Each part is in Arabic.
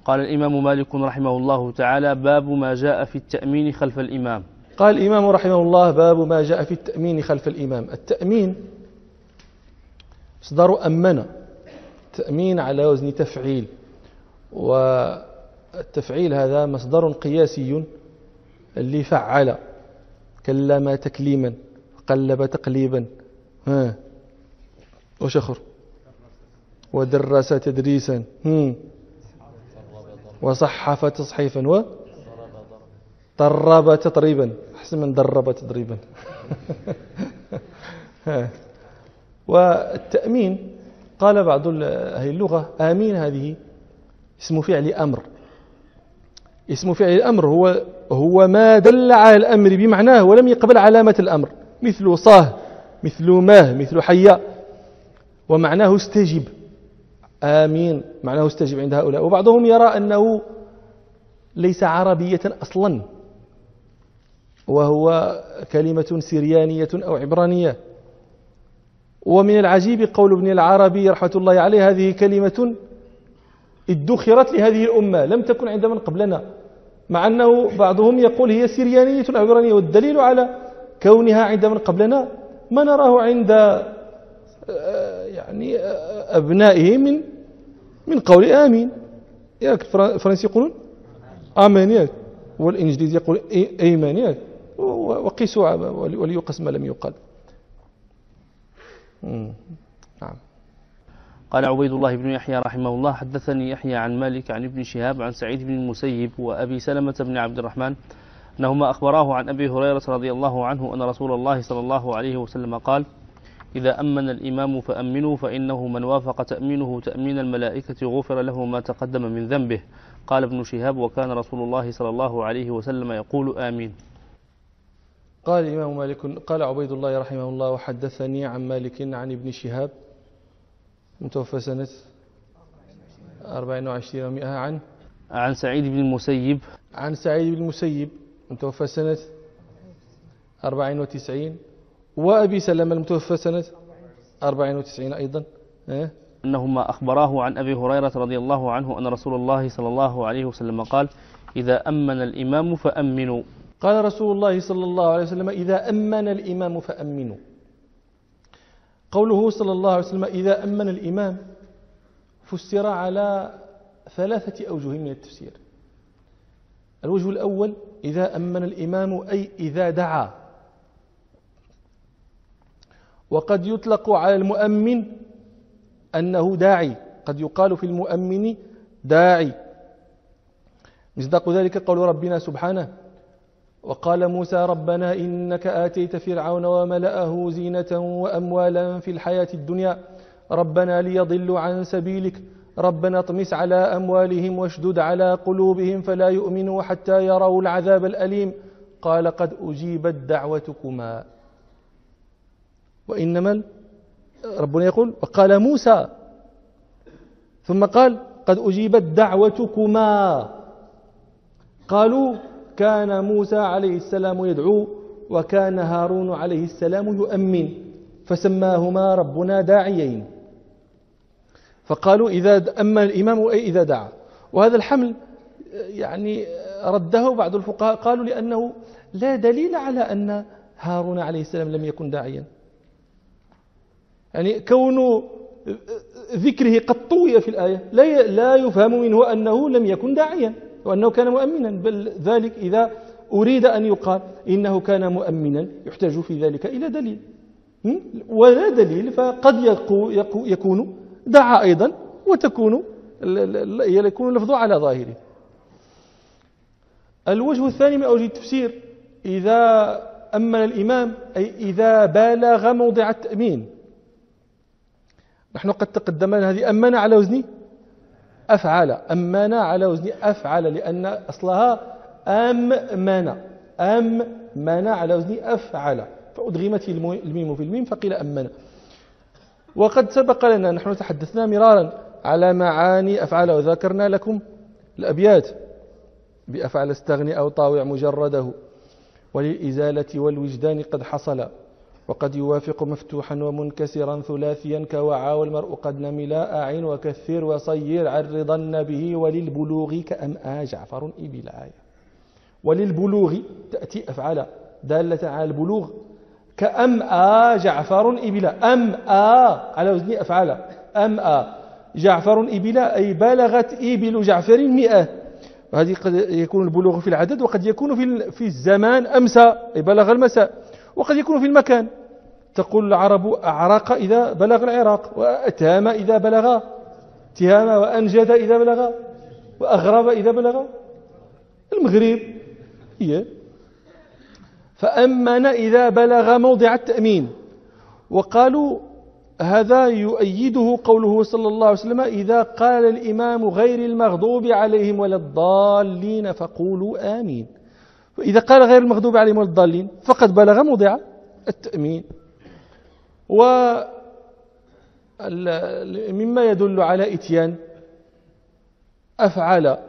قال الإمام مالك رحمه الله تعالى: باب ما جاء في التأمين خلف الإمام. قال الإمام رحمه الله: باب ما جاء في التأمين خلف الإمام. التأمين مصدر أمن، تأمين على وزن تفعيل، والتفعيل هذا مصدر قياسي اللي فعل، كلم تكليما، قلب تقليبا، وشخر، ودرس تدريسا، وصحف تصحيفا، وطرب تطريبا. أحسن من درب تدريبا. والتأمين قال بعض أهل اللغة: آمين هذه اسم فعل أمر. اسم فعل الأمر هو ما دل على الأمر بمعناه ولم يقبل علامة الأمر، مثل صاه، مثل ماه، مثل حيا، ومعناه استجب. آمين معناه استجب عند هؤلاء. وبعضهم يرى أنه ليس عربية أصلا، وهو كلمة سريانية أو عبرانية. ومن العجيب قول ابن العربي رحمة الله عليه: هذه كلمة ادخرت لهذه الأمة، لم تكن عند من قبلنا، مع أنه بعضهم يقول هي سريانية أو عبرانية. والدليل على كونها عند من قبلنا ما نراه عند يعني أبنائه من قول آمين. الفرنسي يقولون آمين، والإنجليزي يقول أيمان، وقيسوا وليقس ما لم يقال. نعم. قال عبيد الله بن يحيى رحمه الله: حدثني يحيى عن مالك عن ابن شهاب عن سعيد بن المسيب وأبي سلمة بن عبد الرحمن أنهما أخبراه عن أبي هريرة رضي الله عنه أن رسول الله صلى الله عليه وسلم قال: إذا أمن الإمام فأمنوا، فإنه من وافق تأمينه تأمين الملائكة غفر له ما تقدم من ذنبه. قال ابن شهاب: وكان رسول الله صلى الله عليه وسلم يقول آمين. قال الإمام مالك: قال عبيد الله رحمه الله: وحدثني عن مالك عن ابن شهاب متوفى سنة 24 و100 عن سعيد بن المسيب، عن سعيد بن المسيب متوفى سنة 94، وأبي سلمة المتوفى سنة 94 أيضا، أنهما أخبراه عن أبي هريرة رضي الله عنه أن رسول الله صلى الله عليه وسلم قال: إذا أمن الإمام فأمنوا. قال رسول الله صلى الله عليه وسلم: إذا أمن الإمام فأمنوا. قوله صلى الله عليه وسلم إذا أمن الإمام فسر على 3 أوجه من التفسير. الوجه الأول: إذا أمن الإمام أي إذا دعا. وقد يطلق على المؤمن أنه داعي، قد يقال في المؤمن داعي. مصداق ذلك قول ربنا سبحانه: وقال موسى ربنا إنك آتيت فرعون وملأه زينة وأموالا في الحياة الدنيا ربنا ليضلوا عن سبيلك ربنا اطمس على أموالهم واشدد على قلوبهم فلا يؤمنوا حتى يروا العذاب الأليم قال قد أجيبت دعوتكما. وإنما ربنا يقول: وقال موسى، ثم قال: قد أجيبت دعوتكما. قالوا: كان موسى عليه السلام يدعو وكان هارون عليه السلام يؤمن، فسماهما ربنا داعيين. فقالوا إذا أمن الإمام أي إذا دعا. وهذا الحمل يعني رده بعض الفقهاء، قالوا لأنه لا دليل على أن هارون عليه السلام لم يكن داعيا، يعني كون ذكره قد طوي في الآية لا يفهم منه أنه لم يكن داعيا وأنه كان مؤمنا، بل ذلك إذا أريد أن يقال إنه كان مؤمنا يحتاج في ذلك إلى دليل، ولا دليل فقد يكون دعا أيضا وتكون يكون اللفظ على ظاهره. الوجه الثاني من أوجه التفسير: إذا أمن الإمام أي إذا بالغ موضع التأمين. نحن قد تقدمنا هذه أمن على وزن أفعل، أمن على وزن أفعل لأن أصلها أمن على وزن أفعل، فأدغمت الميم في الميم فقيل أمن. وقد سبق لنا نحن تحدثنا مرارا على معاني أفعل، وذكرنا لكم الأبيات: بأفعل استغني أو طاوع مجرده وللإزالة والوجدان قد حصل وقد يوافق مفتوحا ومنكسرا ثلاثيا كوعى والمرء قد نملا أعين وكثر وصير عرضن به وللبلوغ كأمآ جعفر إبلا. وللبلوغ تأتي أفعال دالة على البلوغ كأمآ جعفر إبلا. أمآ على وزن أفعال أمآ جعفر إبلا أي بلغت إبل جعفر 100. وهذه قد يكون البلوغ في العدد وقد يكون في الزمان أمسى أي بلغ المساء، وقد يكون في المكان. تقول العرب أعرق إذا بلغ العراق، وأتهم إذا بلغ تهام، وأنجد إذا بلغ، وأغرب إذا بلغ المغرب. فأمن إذا بلغ موضع التأمين. وقالوا هذا يؤيده قوله صلى الله عليه وسلم إذا قال الإمام غير المغضوب عليهم ولا الضالين فقولوا آمين. وإذا قال غير المغضوب عليهم ولا الضالين فقد بلغ موضع التأمين. ومما يدل على إتيان أفعال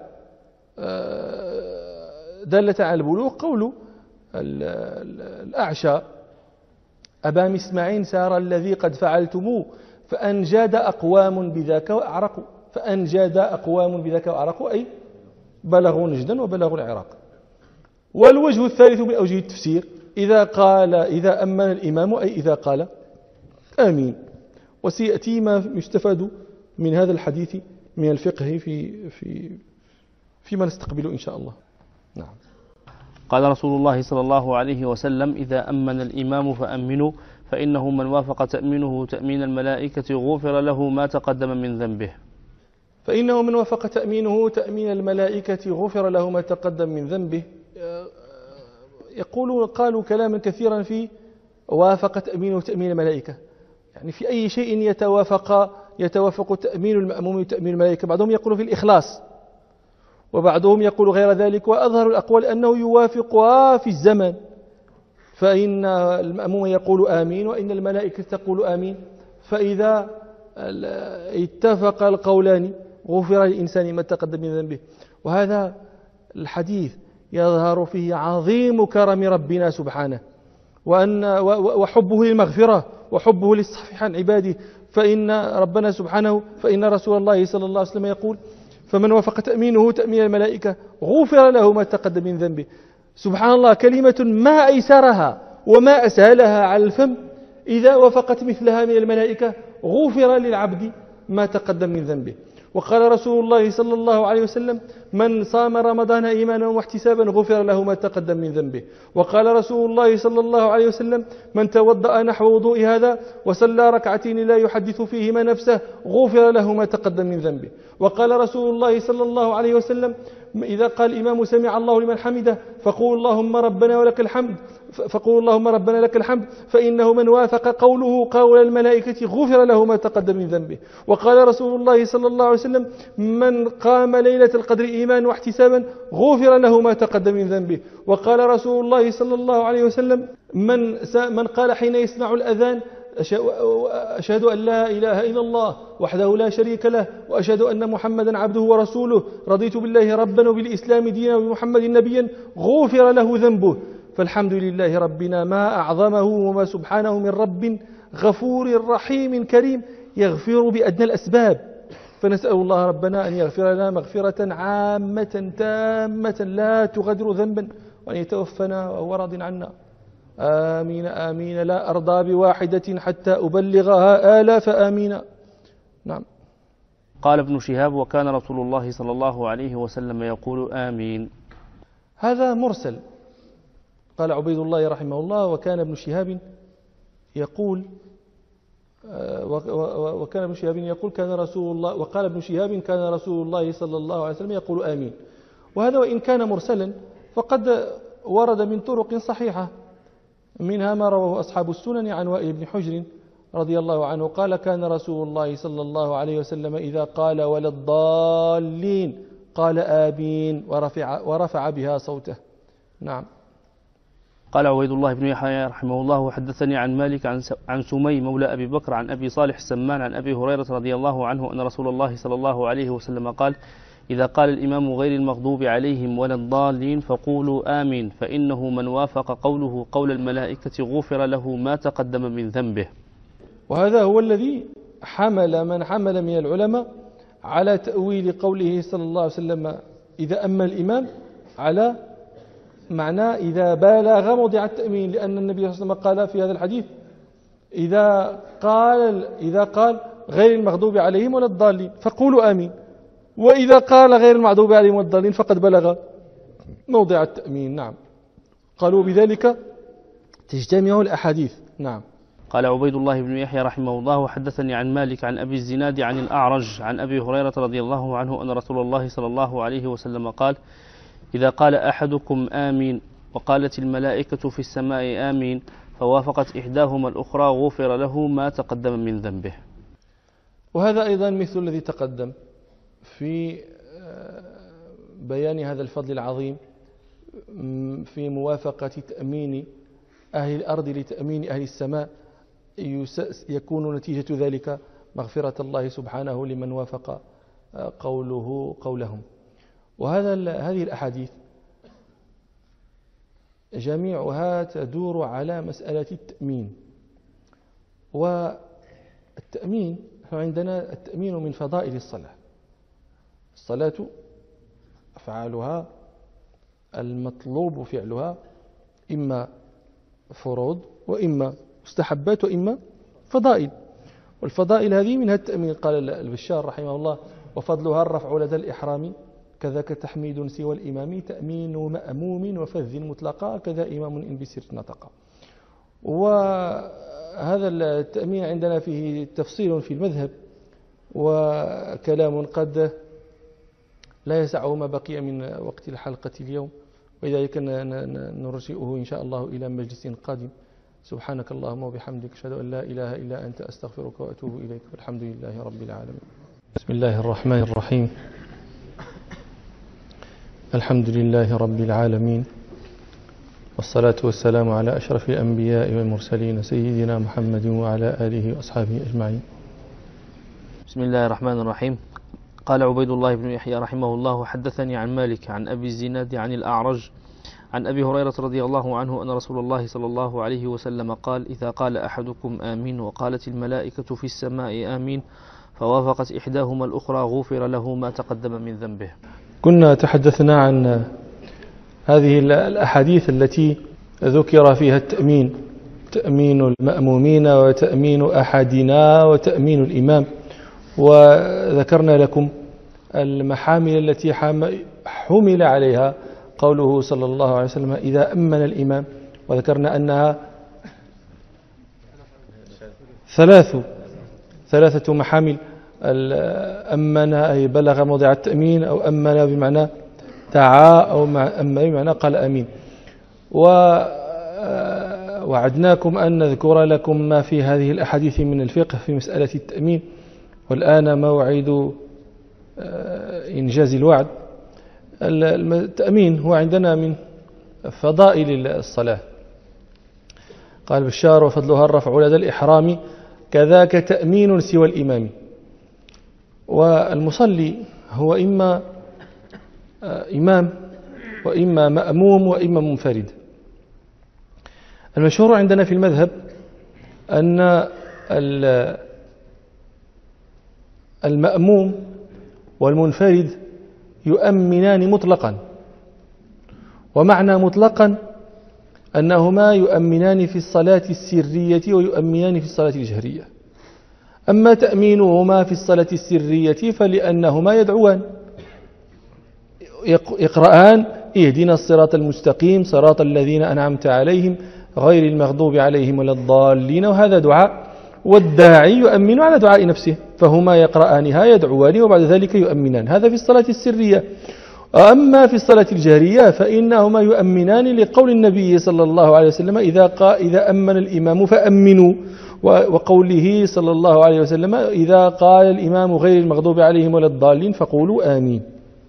دالة على البلوغ قول الأعشى أبا مسمع سار الذي قد فعلتموه فأنجاد أقوام بذاك وأعرقوا. فأنجاد أقوام بذاك وأعرقوا أي بلغوا نجدا وبلغوا العراق. والوجه الثالث من أوجه التفسير إذا أمن الإمام أي إذا قال آمين. وسيأتي ما يستفاد من هذا الحديث من الفقه فيما نستقبل إن شاء الله. نعم. قال رسول الله صلى الله عليه وسلم إذا أمن الإمام فأمنوا فإنه من وافق تأمينه تأمين الملائكة غفر له ما تقدم من ذنبه. فإنه من وافق تأمينه تأمين الملائكة غفر له ما تقدم من ذنبه. قالوا كلاما كثيرا في وافق تأمينه تأمين الملائكة، يعني في أي شيء يتوافق تأمين المأموم وتأمين الملائكة. بعضهم يقول في الإخلاص، وبعضهم يقول غير ذلك، وأظهر الأقوال أنه يوافقها في الزمن، فإن المأموم يقول آمين وإن الملائكة تقول آمين. فإذا اتفق القولان غفر للإنسان ما تقدم من ذنبه. وهذا الحديث يظهر فيه عظيم كرم ربنا سبحانه وحبه للمغفرة وحبه للصفح عن عباده. فإن ربنا سبحانه فإن رسول الله صلى الله عليه وسلم يقول فمن وافق تأمينه تأمين الملائكة غفر له ما تقدم من ذنبه. سبحان الله، كلمة ما أيسرها وما أسهلها على الفم. إذا وافقت مثلها من الملائكة غفر للعبد ما تقدم من ذنبه. وقال رسول الله صلى الله عليه وسلم من صام رمضان إيمانا واحتسابا غفر له ما تقدم من ذنبه. وقال رسول الله صلى الله عليه وسلم من توضأ نحو وضوء هذا وصلى ركعتين لا يحدث فيهما نفسه غفر له ما تقدم من ذنبه. وقال رسول الله صلى الله عليه وسلم إذا قال الإمام سمع الله لمن حمده فقول اللهم ربنا ولك الحمد، فقول اللهم ربنا لك الحمد، فإنه من وافق قوله قول الملائكة غفر له ما تقدم من ذنبه. وقال رسول الله صلى الله عليه وسلم من قام ليلة القدر إيمانا واحتسابا غفر له ما تقدم من ذنبه. وقال رسول الله صلى الله عليه وسلم من قال حين يسمع الأذان أشهد أن لا إله إلا الله وحده لا شريك له وأشهد أن محمدا عبده ورسوله رضيت بالله ربا وبالإسلام دينا وبمحمد نبيا غفر له ذنبه. فالحمد لله ربنا ما أعظمه وما سبحانه من رب غفور رحيم كريم يغفر بأدنى الأسباب. فنسأل الله ربنا أن يغفر لنا مغفرة عامة تامة لا تغادر ذنبا، وأن يتوفنا وهو راض عنا. آمين آمين. لا أرضى بواحدة حتى أبلغها آلاف آمين. نعم. قال ابن شهاب وكان رسول الله صلى الله عليه وسلم يقول آمين. هذا مرسل. قال عبيد الله رحمه الله وكان ابن شهاب يقول وكان ابن شهاب يقول كان رسول الله، وقال ابن شهاب كان رسول الله صلى الله عليه وسلم يقول آمين. وهذا وإن كان مرسلا فقد ورد من طرق صحيحة، منها ما رواه أصحاب السنن عن وائل بن حجر رضي الله عنه قال كان رسول الله صلى الله عليه وسلم إذا قال ولا الضالين قال آمين ورفع بها صوته. نعم. قال عبيد الله بن يحيى رحمه الله وحدثني عن مالك عن سمي مولى أبي بكر عن أبي صالح السمان عن أبي هريرة رضي الله عنه أن رسول الله صلى الله عليه وسلم قال إذا قال الإمام غير المغضوب عليهم ولا الضالين فقولوا آمين، فإنه من وافق قوله قول الملائكة غفر له ما تقدم من ذنبه. وهذا هو الذي حمل من حمل من العلماء على تأويل قوله صلى الله عليه وسلم إذا أمن الإمام على معنى إذا بالغ موضع التأمين، لأن النبي صلى الله عليه وسلم قال في هذا الحديث إذا قال غير المغضوب عليهم ولا الضالين فقولوا آمين، وإذا قال غير المغضوب عليهم ولا الضالين فقد بلغ موضع التأمين. نعم، قالوا بذلك تجتمع الأحاديث. نعم. قال عبيد الله بن يحيى رحمه الله وحدثني عن مالك عن أبي الزناد عن الأعرج عن أبي هريرة رضي الله عنه أن رسول الله صلى الله عليه وسلم قال إذا قال أحدكم آمين وقالت الملائكة في السماء آمين فوافقت إحداهما الأخرى غفر له ما تقدم من ذنبه. وهذا أيضا مثل الذي تقدم في بيان هذا الفضل العظيم في موافقة تأمين أهل الأرض لتأمين أهل السماء، يكون نتيجة ذلك مغفرة الله سبحانه لمن وافق قولهم. هذه الأحاديث جميعها تدور على مسألة التأمين. والتأمين عندنا التأمين من فضائل الصلاة. الصلاة أفعالها المطلوب فعلها إما فروض وإما مستحبات وإما فضائل، والفضائل هذه منها التأمين. قال البشار رحمه الله وفضلها الرفع لدى الإحرام كذاك تحميد سوى الإمام تأمين مأموم وفذ مطلقا كذا إمام إن بسر نطقا. وهذا التأمين عندنا فيه تفصيل في المذهب وكلام قد لا يسعه ما بقي من وقت الحلقة اليوم، ولذلك نرجئه إن شاء الله إلى مجلس قادم. سبحانك اللهم وبحمدك أشهد أن لا إله إلا أنت أستغفرك وأتوب إليك، والحمد لله رب العالمين. بسم الله الرحمن الرحيم. الحمد لله رب العالمين، والصلاة والسلام على أشرف الأنبياء والمرسلين سيدنا محمد وعلى آله وأصحابه أجمعين. بسم الله الرحمن الرحيم. قال عبيد الله بن يحيى رحمه الله حدثني عن مالك عن أبي الزناد عن الأعرج عن أبي هريرة رضي الله عنه أن رسول الله صلى الله عليه وسلم قال إذا قال أحدكم آمين وقالت الملائكة في السماء آمين فوافقت إحداهما الأخرى غفر له ما تقدم من ذنبه. كنا تحدثنا عن هذه الأحاديث التي ذكر فيها التأمين، تأمين المأمومين وتأمين أحدنا وتأمين الإمام، وذكرنا لكم المحامل التي حمل عليها قوله صلى الله عليه وسلم إذا أمن الإمام، وذكرنا أنها ثلاثة محامل. أمن أي بلغ موضع التأمين، أو أمن بمعنى دعا، أو أمن بمعنى قال أمين. ووعدناكم أن نذكر لكم ما في هذه الأحاديث من الفقه في مسألة التأمين، والآن موعد إنجاز الوعد. التأمين هو عندنا من فضائل الصلاة. قال بشار وفضلها الرفع لدى الإحرام كذاك تأمين سوى الإمام. والمصلي هو إما إمام وإما مأموم وإما منفرد. المشهور عندنا في المذهب أن المأموم والمنفرد يؤمنان مطلقا، ومعنى مطلقا أنهما يؤمنان في الصلاة السرية ويؤمنان في الصلاة الجهرية. أما تأمينهما في الصلاة السرية فلأنهما يدعوان يقرآن اهدنا الصراط المستقيم صراط الذين أنعمت عليهم غير المغضوب عليهم ولا الضالين، وهذا دعاء، والداعي يؤمن على دعاء نفسه، فهما يقرآنها يدعوان وبعد ذلك يؤمنان. هذا في الصلاة السرية. أما في الصلاة الجهرية فإنهما يؤمنان لقول النبي صلى الله عليه وسلم إذا أمن الإمام فأمنوا، وقوله صلى الله عليه وسلم إذا قال الإمام غير المغضوب عليهم ولا الضالين فقولوا آمين.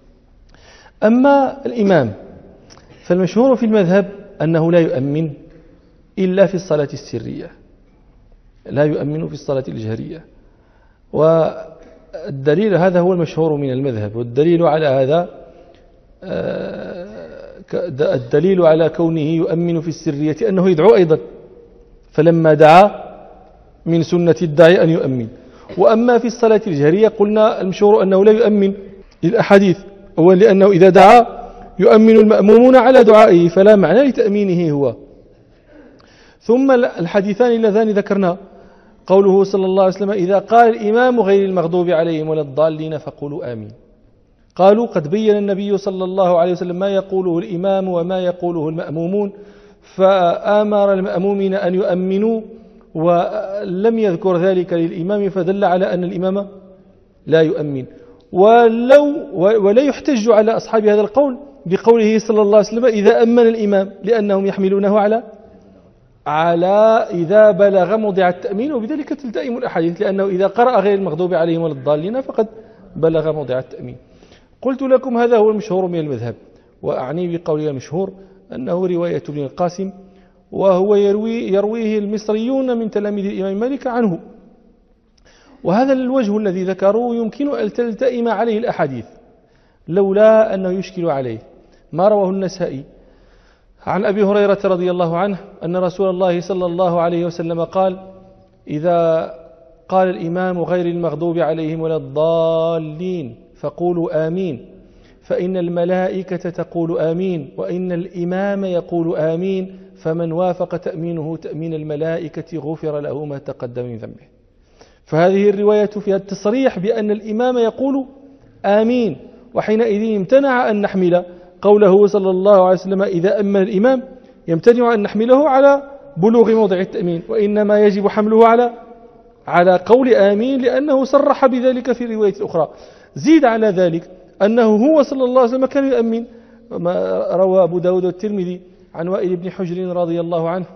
أما الإمام فالمشهور في المذهب أنه لا يؤمن إلا في الصلاة السرية، لا يؤمن في الصلاة الجهرية. الدليل هذا هو المشهور من المذهب، والدليل على هذا الدليل على كونه يؤمن في السرية أنه يدعو أيضا، فلما دعا من سنة الداعي أن يؤمن. وأما في الصلاة الجهرية قلنا المشهور أنه لا يؤمن للأحاديث، أولا لأنه إذا دعا يؤمن المأمومون على دعائه فلا معنى لتأمينه هو. ثم الحديثان اللذان ذكرنا قوله صلى الله عليه وسلم إذا قال الإمام غير المغضوب عليهم ولا الضالين فقولوا آمين. قالوا قد بين النبي صلى الله عليه وسلم ما يقوله الإمام وما يقوله المأمومون، فآمر المأمومين أن يؤمنوا ولم يذكر ذلك للإمام، فدل على أن الإمام لا يؤمن. ولا يحتج على أصحاب هذا القول بقوله صلى الله عليه وسلم إذا أمن الإمام، لأنهم يحملونه على إذا بلغ موضع التأمين، وبذلك تلتئم الأحاديث، لأنه إذا قرأ غير المغضوب عليهم ولا الضالين فقد بلغ موضع التأمين. قلت لكم هذا هو المشهور من المذهب، وأعني بقولي المشهور أنه رواية ابن القاسم، وهو يرويه المصريون من تلاميذ الإمام مالك عنه. وهذا الوجه الذي ذكروا يمكن أن تلتئم عليه الأحاديث لولا أنه يشكل عليه ما رواه النسائي عن أبي هريرة رضي الله عنه أن رسول الله صلى الله عليه وسلم قال إذا قال الإمام غير المغضوب عليهم ولا الضالين فقولوا آمين، فإن الملائكة تقول آمين، وإن الإمام يقول آمين، فمن وافق تأمينه تأمين الملائكة غفر له ما تقدم من ذنبه. فهذه الرواية فيها التصريح بأن الإمام يقول آمين، وحينئذ امتنع أن نحمل قوله صلى الله عليه وسلم إذا أمن الإمام، يمتنع أن نحمله على بلوغ موضع التأمين، وإنما يجب حمله على قول آمين، لأنه صرح بذلك في الرواية الأخرى. زيد على ذلك أنه هو صلى الله عليه وسلم كان يؤمن، ما روى أبو داود والترمذي عن وائل بن حجر رضي الله عنه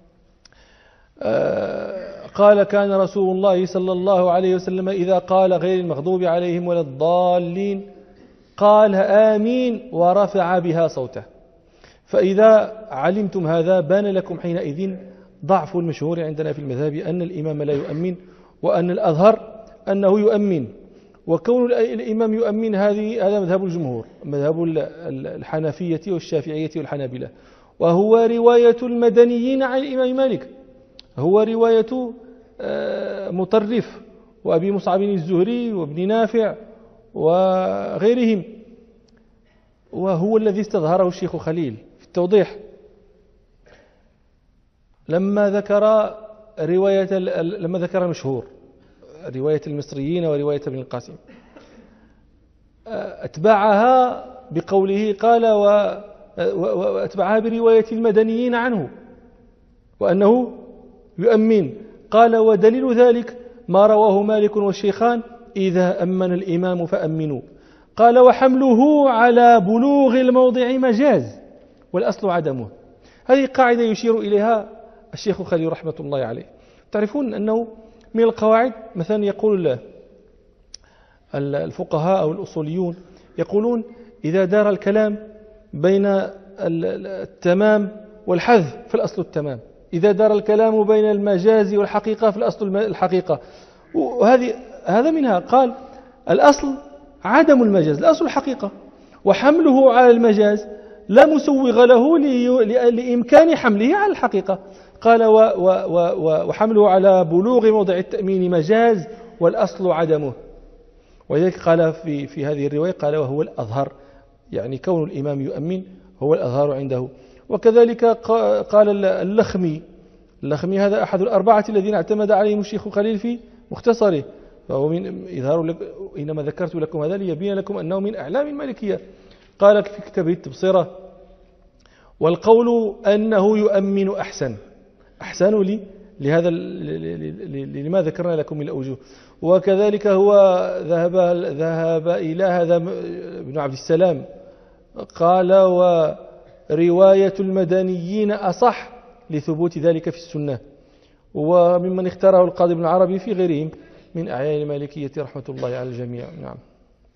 قال كان رسول الله صلى الله عليه وسلم إذا قال غير المغضوب عليهم ولا الضالين قال آمين ورفع بها صوته. فإذا علمتم هذا بان لكم حينئذ ضعف المشهور عندنا في المذهب أن الإمام لا يؤمن، وأن الأظهر أنه يؤمن. وكون الإمام يؤمن هذا مذهب الجمهور، مذهب الحنفية والشافعية والحنابلة، وهو رواية المدنيين عن الإمام مالك، هو رواية مطرف وأبي مصعب الزهري وابن نافع وغيرهم، وهو الذي استظهره الشيخ خليل في التوضيح لما ذكر المشهور رواية المصريين ورواية ابن القاسم، أتبعها بقوله قال وأتبعها برواية المدنيين عنه وأنه يؤمن. قال ودليل ذلك ما رواه مالك والشيخان إذا أمن الإمام فأمنوا. قال وحمله على بلوغ الموضع مجاز والأصل عدمه. هذه قاعدة يشير إليها الشيخ خليل رحمة الله عليه. تعرفون أنه من القواعد مثلا يقول الفقهاء أو الأصوليون يقولون إذا دار الكلام بين التمام والحذف فالأصل التمام، إذا دار الكلام بين المجاز والحقيقة فالأصل الحقيقة. هذا منها قال الأصل عدم المجاز، الأصل الحقيقة، وحمله على المجاز لا مسوغ له لإمكان حمله على الحقيقة. قال وحمله على بلوغ موضع التأمين مجاز والأصل عدمه. ولذلك قال في هذه الرواية قال وهو الأظهر، يعني كون الإمام يؤمن هو الأظهر عنده. وكذلك قال اللخمي هذا أحد الأربعة الذين اعتمد عليهم الشيخ خليل في مختصره، فهو من إظهار إنما ذكرت لكم هذا ليبين لكم أنه من أعلام المالكية. قال في كتابه التبصرة والقول أنه يؤمن أحسن لهذا لما ذكرنا لكم من الأوجه. وكذلك هو ذهب إلى هذا ابن عبد السلام قال ورواية المدنيين أصح لثبوت ذلك في السنة، وممن اختاره القاضي ابن العربي في غيرهم من أعيان المالكية رحمة الله على الجميع. نعم.